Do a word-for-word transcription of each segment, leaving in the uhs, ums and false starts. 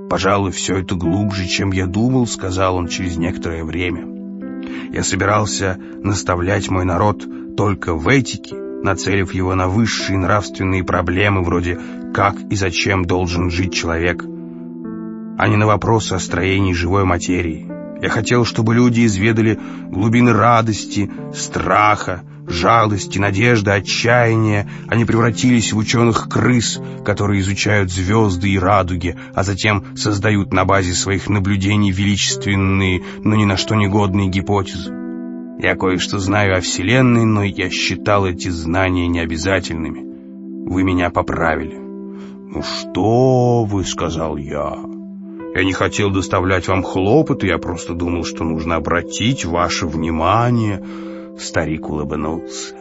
«Пожалуй, все это глубже, чем я думал», — сказал он через некоторое время. «Я собирался наставлять мой народ только в этике, нацелив его на высшие нравственные проблемы, вроде «как и зачем должен жить человек», а не на вопросы о строении живой материи. Я хотел, чтобы люди изведали глубины радости, страха, жалости, надежды, отчаяния. Они превратились в ученых-крыс, которые изучают звезды и радуги, а затем создают на базе своих наблюдений величественные, но ни на что не годные гипотезы. Я кое-что знаю о Вселенной, но я считал эти знания необязательными. Вы меня поправили». «Ну что вы», — сказал я. «Я не хотел доставлять вам хлопоты, я просто думал, что нужно обратить ваше внимание». Старик улыбнулся.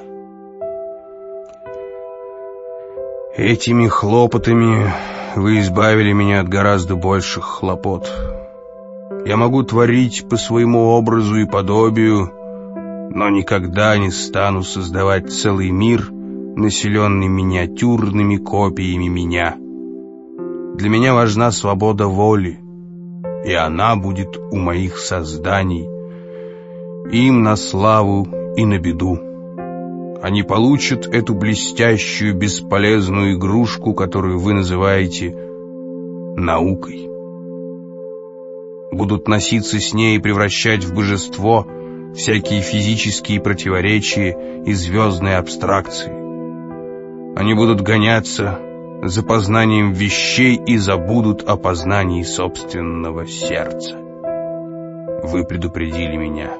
«Этими хлопотами вы избавили меня от гораздо больших хлопот. Я могу творить по своему образу и подобию, но никогда не стану создавать целый мир, населенный миниатюрными копиями меня. Для меня важна свобода воли, и она будет у моих созданий, им на славу и на беду. Они получат эту блестящую, бесполезную игрушку, которую вы называете наукой. Будут носиться с ней и превращать в божество всякие физические противоречия и звездные абстракции. Они будут гоняться за познанием вещей и забудут о познании собственного сердца. Вы предупредили меня,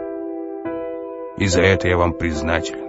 и за это я вам признателен».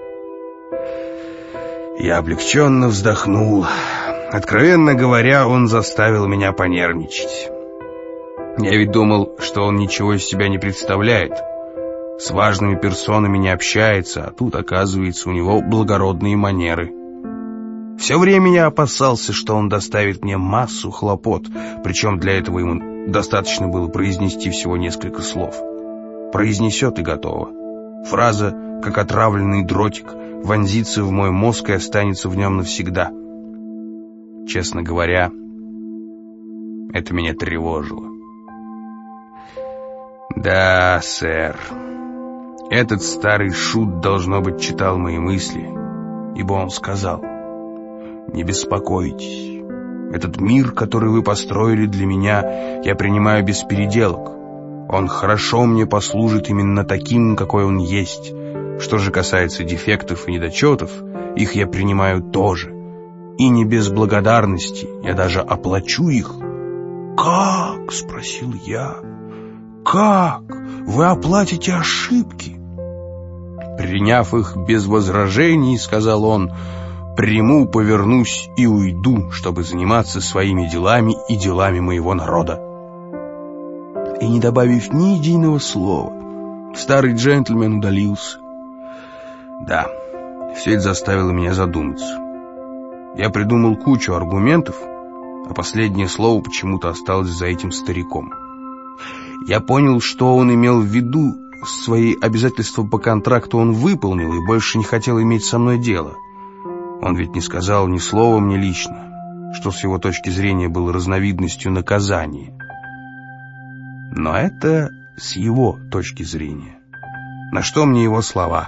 Я облегченно вздохнул. Откровенно говоря, он заставил меня понервничать. Я ведь думал, что он ничего из себя не представляет, с важными персонами не общается, а тут, оказывается, у него благородные манеры. Все время я опасался, что он доставит мне массу хлопот, причем для этого ему достаточно было произнести всего несколько слов. Произнесет и готово. Фраза, как отравленный дротик, вонзится в мой мозг и останется в нем навсегда. Честно говоря, это меня тревожило. Да, сэр, этот старый шут, должно быть, читал мои мысли, ибо он сказал: «Не беспокойтесь, этот мир, который вы построили для меня, я принимаю без переделок. Он хорошо мне послужит именно таким, какой он есть. Что же касается дефектов и недочетов, их я принимаю тоже. И не без благодарности, я даже оплачу их». «Как?» — спросил я. «Как? Вы оплатите ошибки?» «Приняв их без возражений, — сказал он, — приму, повернусь и уйду, чтобы заниматься своими делами и делами моего народа». И не добавив ни единого слова, старый джентльмен удалился. Да, все это заставило меня задуматься. Я придумал кучу аргументов, а последнее слово почему-то осталось за этим стариком. Я понял, что он имел в виду. Свои обязательства по контракту он выполнил и больше не хотел иметь со мной дело. Он ведь не сказал ни слова мне лично, что с его точки зрения было разновидностью наказания. Но это с его точки зрения. На что мне его слова?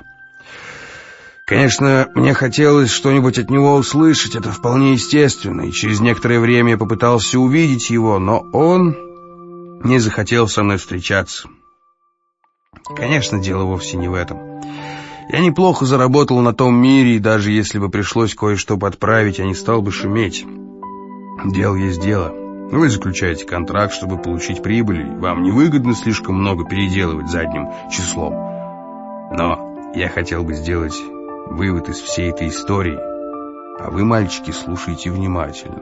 Конечно, мне хотелось что-нибудь от него услышать, это вполне естественно, и через некоторое время я попытался увидеть его, но он не захотел со мной встречаться. Конечно, дело вовсе не в этом. Я неплохо заработал на том мире, и даже если бы пришлось кое-что подправить, я не стал бы шуметь. Дело есть дело. Вы заключаете контракт, чтобы получить прибыль, и вам невыгодно слишком много переделывать задним числом. Но я хотел бы сделать вывод из всей этой истории, а вы, мальчики, слушайте внимательно.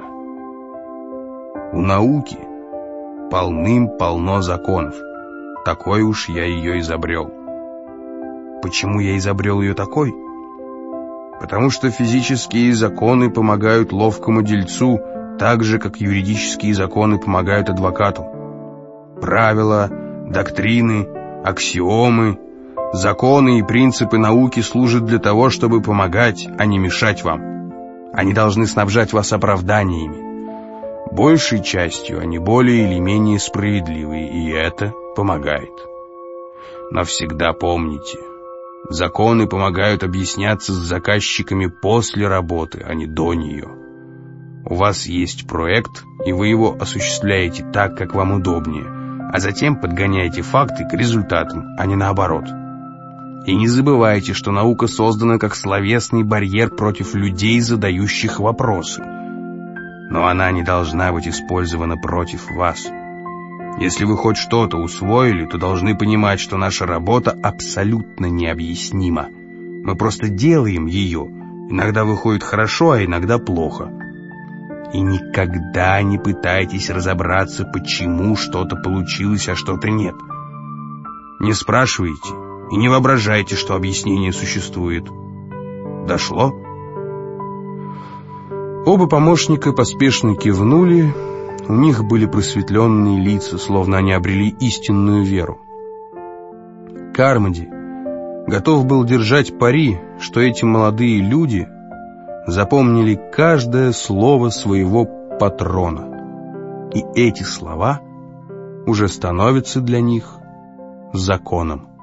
У науки полным-полно законов. Такой уж я ее изобрел. Почему я изобрел ее такой? Потому что физические законы помогают ловкому дельцу, так же, как юридические законы помогают адвокату. Правила, доктрины, аксиомы, законы и принципы науки служат для того, чтобы помогать, а не мешать вам. Они должны снабжать вас оправданиями. Большей частью они более или менее справедливые, и это помогает. Но всегда помните, законы помогают объясняться с заказчиками после работы, а не до нее. У вас есть проект, и вы его осуществляете так, как вам удобнее, а затем подгоняете факты к результатам, а не наоборот. И не забывайте, что наука создана как словесный барьер против людей, задающих вопросы. Но она не должна быть использована против вас. Если вы хоть что-то усвоили, то должны понимать, что наша работа абсолютно необъяснима. Мы просто делаем ее. Иногда выходит хорошо, а иногда плохо. И никогда не пытайтесь разобраться, почему что-то получилось, а что-то нет. Не спрашивайте и не воображайте, что объяснение существует. Дошло? Оба помощника поспешно кивнули. У них были просветленные лица, словно они обрели истинную веру. Кармоди готов был держать пари, что эти молодые люди запомнили каждое слово своего патрона. И эти слова уже становятся для них законом.